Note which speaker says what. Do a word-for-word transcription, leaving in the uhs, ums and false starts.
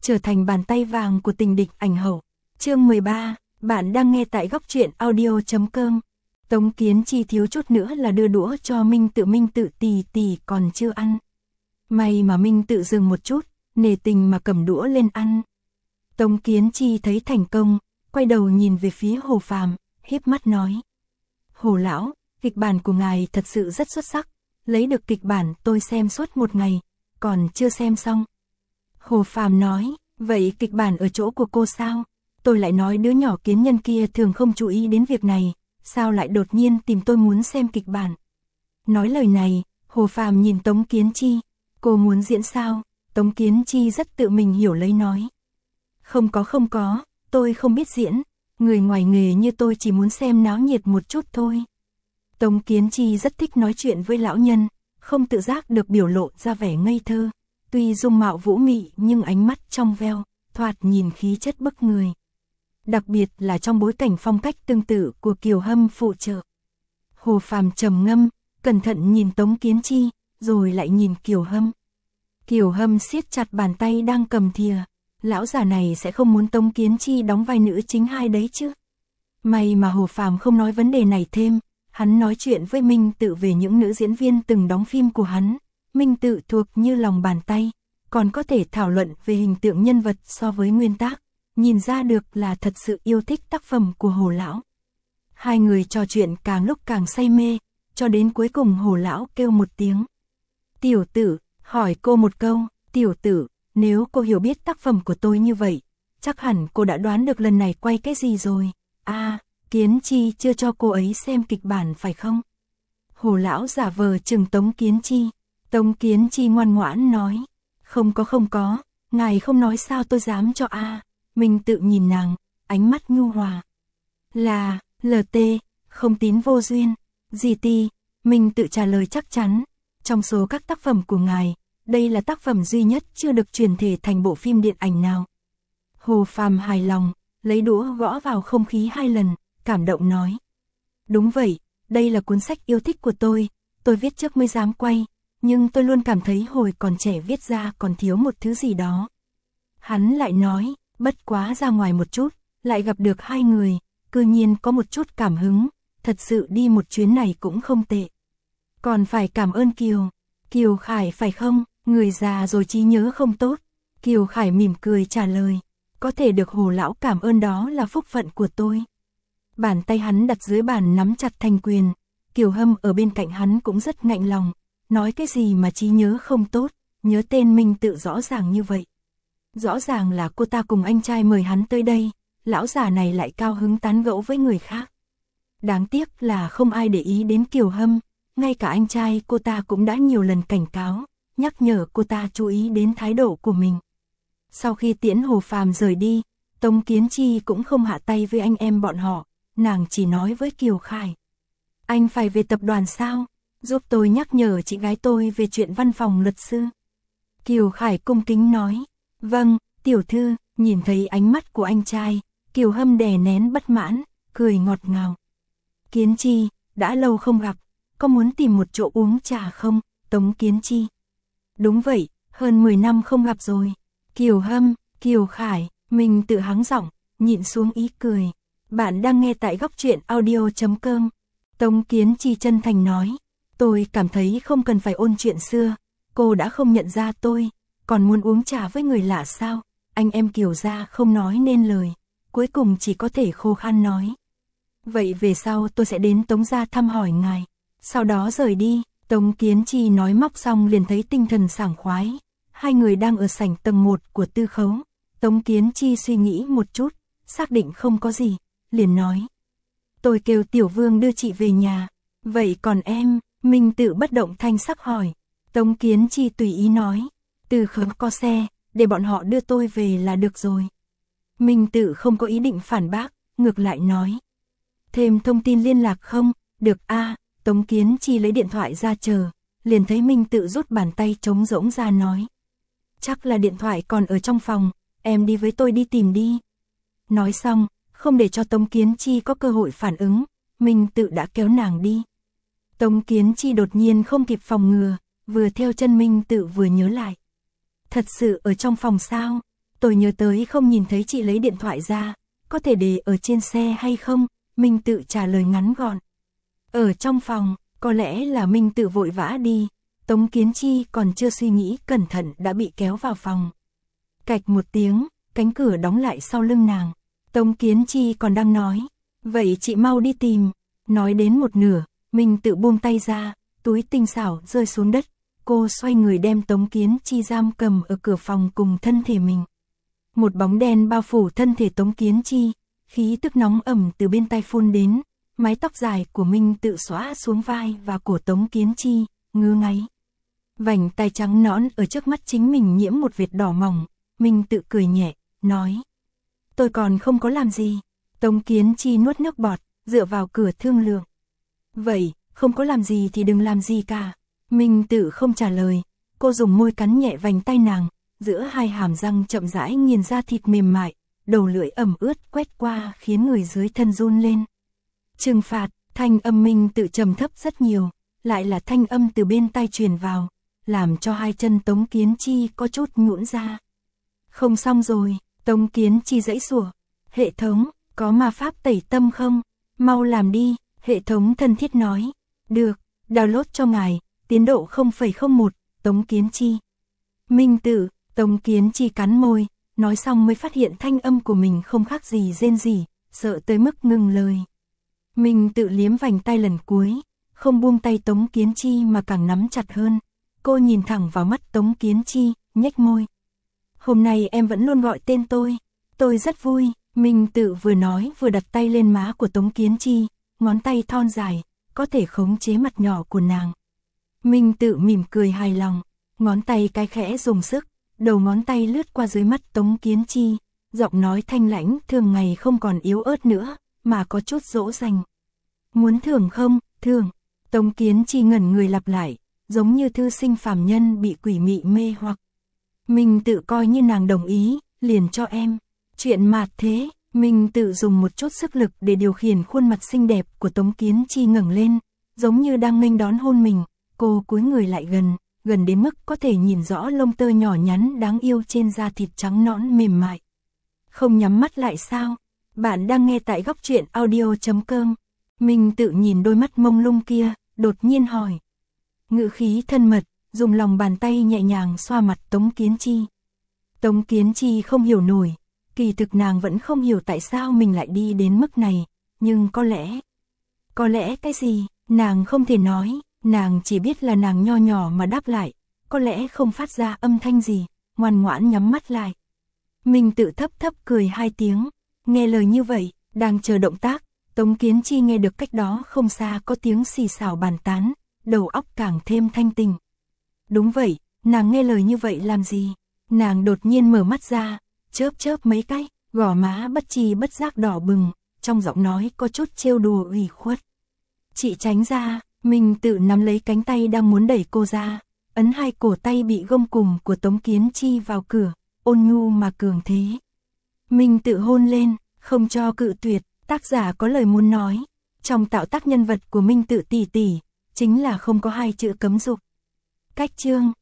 Speaker 1: trở thành bàn tay vàng của tình địch ảnh hậu. Chương mười ba, bạn đang nghe tại góc truyện audio chấm com. Tống Kiến Chi thiếu chút nữa là đưa đũa cho Minh Tự. Minh Tự tì tì còn chưa ăn. May mà Minh Tự dừng một chút, nể tình mà cầm đũa lên ăn. Tống Kiến Chi thấy thành công, quay đầu nhìn về phía Hồ Phàm, híp mắt nói: Hồ lão, kịch bản của ngài thật sự rất xuất sắc, lấy được kịch bản tôi xem suốt một ngày, còn chưa xem xong. Hồ Phàm nói: Vậy kịch bản ở chỗ của cô sao? Tôi lại nói đứa nhỏ kiến nhân kia thường không chú ý đến việc này, sao lại đột nhiên tìm tôi muốn xem kịch bản? Nói lời này, Hồ Phàm nhìn Tống Kiến Chi: Cô muốn diễn sao? Tống Kiến Chi rất tự mình hiểu lấy nói: Không có không có, tôi không biết diễn, người ngoài nghề như tôi chỉ muốn xem náo nhiệt một chút thôi. Tống Kiến Chi rất thích nói chuyện với lão nhân, không tự giác được biểu lộ ra vẻ ngây thơ, tuy dung mạo vũ mị nhưng ánh mắt trong veo, thoạt nhìn khí chất bức người. Đặc biệt là trong bối cảnh phong cách tương tự của Kiều Hâm phụ trợ. Hồ Phàm trầm ngâm, cẩn thận nhìn Tống Kiến Chi, rồi lại nhìn Kiều Hâm. Kiều Hâm siết chặt bàn tay đang cầm thìa, lão già này sẽ không muốn Tống Kiến Chi đóng vai nữ chính hai đấy chứ. May mà Hồ Phàm không nói vấn đề này thêm, hắn nói chuyện với Minh Tự về những nữ diễn viên từng đóng phim của hắn. Minh Tự thuộc như lòng bàn tay, còn có thể thảo luận về hình tượng nhân vật so với nguyên tác, nhìn ra được là thật sự yêu thích tác phẩm của Hồ lão. Hai người trò chuyện càng lúc càng say mê, cho đến cuối cùng Hồ lão kêu một tiếng: Tiểu Tử, hỏi cô một câu, Tiểu Tử, nếu cô hiểu biết tác phẩm của tôi như vậy, chắc hẳn cô đã đoán được lần này quay cái gì rồi. A, à, Kiến Chi chưa cho cô ấy xem kịch bản phải không? Hồ lão giả vờ chừng Tống Kiến Chi. Tống Kiến Chi ngoan ngoãn nói: Không có không có, ngài không nói sao tôi dám cho a. À. Minh Tự nhìn nàng, ánh mắt nhu hòa. Là, lờ tê, không tín vô duyên. Gì ti, Minh Tự trả lời chắc chắn. Trong số các tác phẩm của ngài, đây là tác phẩm duy nhất chưa được chuyển thể thành bộ phim điện ảnh nào. Hồ Phàm hài lòng, lấy đũa gõ vào không khí hai lần, cảm động nói: Đúng vậy, đây là cuốn sách yêu thích của tôi, tôi viết trước mới dám quay, nhưng tôi luôn cảm thấy hồi còn trẻ viết ra còn thiếu một thứ gì đó. Hắn lại nói: Bất quá ra ngoài một chút, lại gặp được hai người, cư nhiên có một chút cảm hứng, thật sự đi một chuyến này cũng không tệ. Còn phải cảm ơn Kiều, Kiều Khải phải không, người già rồi trí nhớ không tốt. Kiều Khải mỉm cười trả lời: Có thể được Hồ lão cảm ơn đó là phúc phận của tôi. Bàn tay hắn đặt dưới bàn nắm chặt thành quyền, Kiều Hâm ở bên cạnh hắn cũng rất ngạnh lòng, nói cái gì mà trí nhớ không tốt, nhớ tên Minh Tự rõ ràng như vậy. Rõ ràng là cô ta cùng anh trai mời hắn tới đây, lão già này lại cao hứng tán gẫu với người khác. Đáng tiếc là không ai để ý đến Kiều Hâm, ngay cả anh trai cô ta cũng đã nhiều lần cảnh cáo, nhắc nhở cô ta chú ý đến thái độ của mình. Sau khi tiễn Hồ Phàm rời đi, Tống Kiến Chi cũng không hạ tay với anh em bọn họ, nàng chỉ nói với Kiều Khải: Anh phải về tập đoàn sao? Giúp tôi nhắc nhở chị gái tôi về chuyện văn phòng luật sư. Kiều Khải cung kính nói: Vâng, tiểu thư. Nhìn thấy ánh mắt của anh trai, Kiều Hâm đè nén bất mãn, cười ngọt ngào. Kiến Chi, đã lâu không gặp, có muốn tìm một chỗ uống trà không? Tống Kiến Chi: Đúng vậy, hơn mười năm không gặp rồi. Kiều Hâm, Kiều Khải, mình tự hắng giọng, nhịn xuống ý cười. Bạn đang nghe tại góc truyện audio chấm com. Tống Kiến Chi chân thành nói: Tôi cảm thấy không cần phải ôn chuyện xưa, cô đã không nhận ra tôi, còn muốn uống trà với người lạ sao? Anh em Kiều gia không nói nên lời, cuối cùng chỉ có thể khô khan nói: Vậy về sau tôi sẽ đến Tống gia thăm hỏi ngài. Sau đó rời đi. Tống Kiến Chi nói móc xong liền thấy tinh thần sảng khoái. Hai người đang ở sảnh tầng một của Tư Khấu. Tống Kiến Chi suy nghĩ một chút, xác định không có gì, liền nói: Tôi kêu Tiểu Vương đưa chị về nhà. Vậy còn em? Minh Tự bất động thanh sắc hỏi. Tống Kiến Chi tùy ý nói: Tư Khấu có xe, để bọn họ đưa tôi về là được rồi. Minh Tự không có ý định phản bác, ngược lại nói: Thêm thông tin liên lạc không? Được a. À. Tống Kiến Chi lấy điện thoại ra chờ, liền thấy Minh Tự rút bàn tay trống rỗng ra nói: Chắc là điện thoại còn ở trong phòng, em đi với tôi đi tìm đi. Nói xong, không để cho Tống Kiến Chi có cơ hội phản ứng, Minh Tự đã kéo nàng đi. Tống Kiến Chi đột nhiên không kịp phòng ngừa, vừa theo chân Minh Tự vừa nhớ lại. Thật sự ở trong phòng sao? Tôi nhớ tới không nhìn thấy chị lấy điện thoại ra, có thể để ở trên xe hay không? Minh Tự trả lời ngắn gọn. Ở trong phòng, có lẽ là Minh Tự vội vã đi. Tống Kiến Chi còn chưa suy nghĩ cẩn thận đã bị kéo vào phòng. Cạch một tiếng, cánh cửa đóng lại sau lưng nàng. Tống Kiến Chi còn đang nói, vậy chị mau đi tìm. Nói đến một nửa, Minh Tự buông tay ra, túi tinh xảo rơi xuống đất. Cô xoay người đem Tống Kiến Chi giam cầm ở cửa phòng cùng thân thể mình. Một bóng đen bao phủ thân thể Tống Kiến Chi, khí tức nóng ẩm từ bên tai phun đến, mái tóc dài của Minh Tự xõa xuống vai và cổ Tống Kiến Chi, ngứa ngáy. Vành tai trắng nõn ở trước mắt chính mình nhiễm một vệt đỏ mỏng, Minh Tự cười nhẹ, nói. Tôi còn không có làm gì. Tống Kiến Chi nuốt nước bọt, dựa vào cửa thương lượng. Vậy, không có làm gì thì đừng làm gì cả. Minh Tự không trả lời, cô dùng môi cắn nhẹ vành tay nàng, giữa hai hàm răng chậm rãi nghiền ra thịt mềm mại, đầu lưỡi ẩm ướt quét qua khiến người dưới thân run lên. Trừng phạt, thanh âm Minh Tự trầm thấp rất nhiều, lại là thanh âm từ bên tai truyền vào, làm cho hai chân Tống Kiến Chi có chút nhũn ra. Không xong rồi, Tống Kiến Chi giãy giụa. Hệ thống, có ma pháp tẩy tâm không? Mau làm đi, hệ thống thân thiết nói. Được, download cho ngài, tiến độ không phẩy không một, Tống Kiến Chi. Minh Tự, Tống Kiến Chi cắn môi, nói xong mới phát hiện thanh âm của mình không khác gì rên rỉ, sợ tới mức ngừng lời. Minh Tự liếm vành tay lần cuối, không buông tay Tống Kiến Chi mà càng nắm chặt hơn. Cô nhìn thẳng vào mắt Tống Kiến Chi, nhếch môi. Hôm nay em vẫn luôn gọi tên tôi, tôi rất vui. Minh Tự vừa nói vừa đặt tay lên má của Tống Kiến Chi, ngón tay thon dài, có thể khống chế mặt nhỏ của nàng. Minh Tự mỉm cười hài lòng, ngón tay cái khẽ dùng sức, đầu ngón tay lướt qua dưới mắt Tống Kiến Chi, giọng nói thanh lãnh thường ngày không còn yếu ớt nữa, mà có chút dỗ dành. Muốn thưởng không? Thưởng. Tống Kiến Chi ngẩn người lặp lại, giống như thư sinh phàm nhân bị quỷ mị mê hoặc. Minh Tự coi như nàng đồng ý, liền cho em. Chuyện mạt thế, Minh Tự dùng một chút sức lực để điều khiển khuôn mặt xinh đẹp của Tống Kiến Chi ngẩng lên, giống như đang nghênh đón hôn mình. Cô cúi người lại gần, gần đến mức có thể nhìn rõ lông tơ nhỏ nhắn đáng yêu trên da thịt trắng nõn mềm mại. Không nhắm mắt lại sao? Bạn đang nghe tại góc truyện audio chấm com. Minh Tự nhìn đôi mắt mông lung kia, đột nhiên hỏi. Ngữ khí thân mật, dùng lòng bàn tay nhẹ nhàng xoa mặt Tống Kiến Chi. Tống Kiến Chi không hiểu nổi, kỳ thực nàng vẫn không hiểu tại sao mình lại đi đến mức này, nhưng có lẽ... Có lẽ cái gì, nàng không thể nói, nàng chỉ biết là nàng nho nhỏ mà đáp lại, có lẽ không phát ra âm thanh gì, ngoan ngoãn nhắm mắt lại. Minh Tự thấp thấp cười hai tiếng, nghe lời như vậy, đang chờ động tác, Tống Kiến Chi nghe được cách đó không xa có tiếng xì xào bàn tán, đầu óc càng thêm thanh tình. Đúng vậy, nàng nghe lời như vậy làm gì? Nàng đột nhiên mở mắt ra, chớp chớp mấy cái, gò má bất tri bất giác đỏ bừng, trong giọng nói có chút trêu đùa ủy khuất. Chị tránh ra, Minh Tự nắm lấy cánh tay đang muốn đẩy cô ra, ấn hai cổ tay bị gông cùm của Tống Kiến Chi vào cửa, ôn nhu mà cường thế. Minh Tự hôn lên, không cho cự tuyệt, tác giả có lời muốn nói, trong tạo tác nhân vật của Minh Tự tỷ tỷ, chính là không có hai chữ cấm dục. Cách chương